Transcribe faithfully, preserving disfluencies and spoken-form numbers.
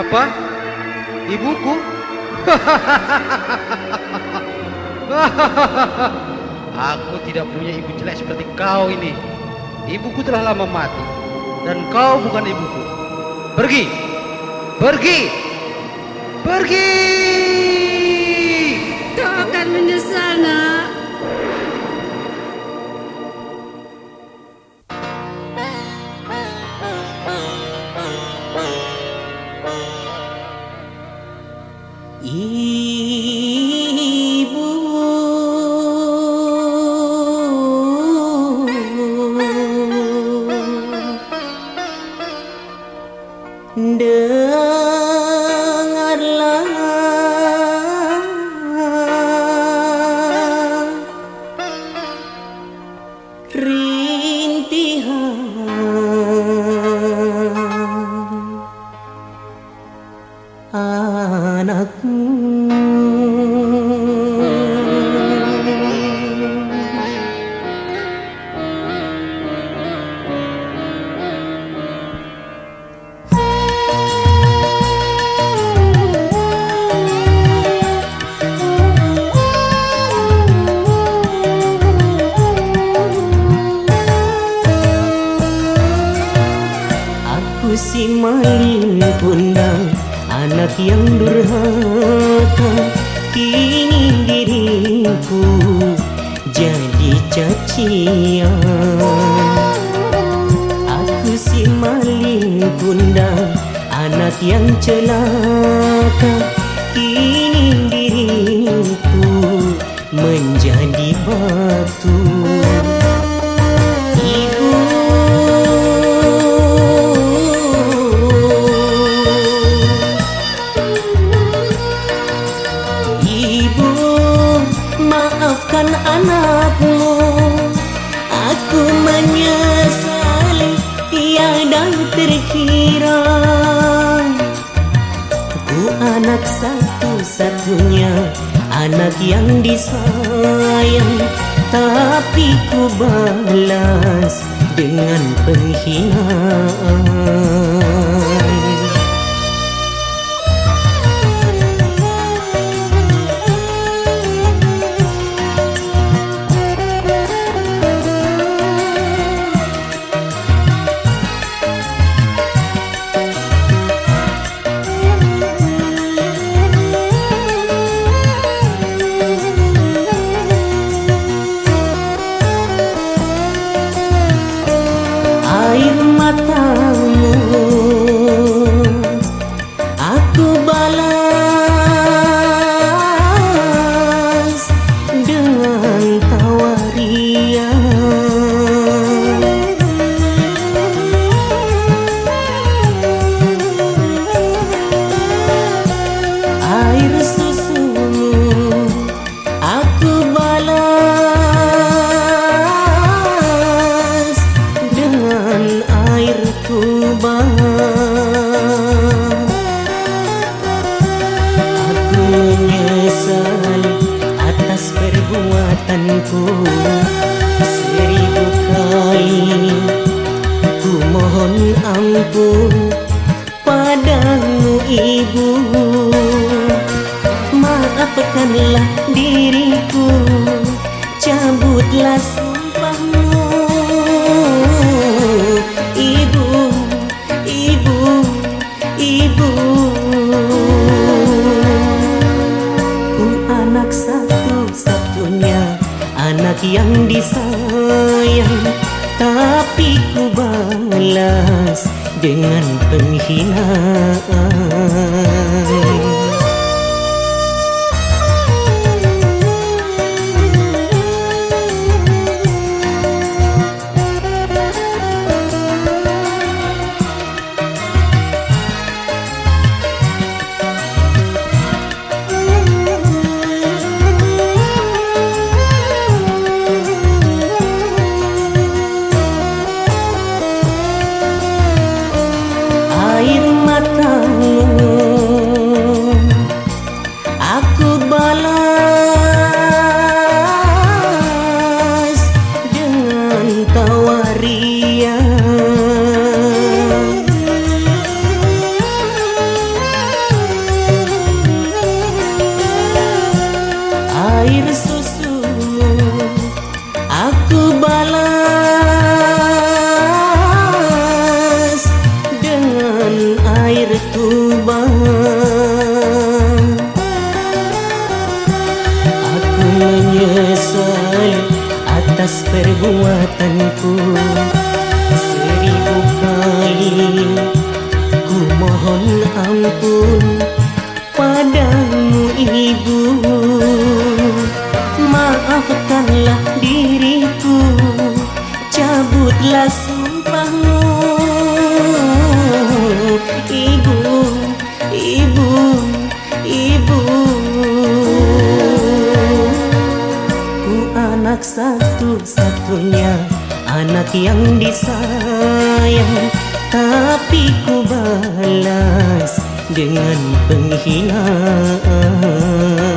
Apa? Ibuku? Aku tidak punya ibu jelek seperti kau ini. Ibuku telah lama mati, dan kau bukan ibuku. Pergi, pergi, pergi. Kau akan menyesal, nak. Ibu, dengarlah rintihan anakmu. Aku si maling kundang, anak yang durhaka, kini diriku jadi cacian. Aku si maling kundang, anak yang celaka, kini diriku menjadi batu. Maafkan anakmu, aku menyesali tiada terkira. Ku anak satu-satunya, anak yang disayang, tapi ku balas dengan penghinaan. Air matamu aku balas dengan tawarian. Air susumu aku balas dengan air tuba. Aku menyesal atas perbuatanku, seribu kali ku mohon ampun padamu ibu. Maafkanlah diriku, cabutlah sumpahmu. Ibu, ibu, ibu, ku anak satu-satunya, anak yang disayang, tapi ku balas dengan penghinaan. Air matamu air susu, aku balas dengan air tuba. Aku menyesal atas perbuatanku, seribu kali ku mohon ampun padamu ibu. Maafkanlah diriku, cabutlah sumpahmu. Ibu, ibu, ibu. Ku anak satu-satunya, anak yang disayang, tapi ku balas dengan penghinaan.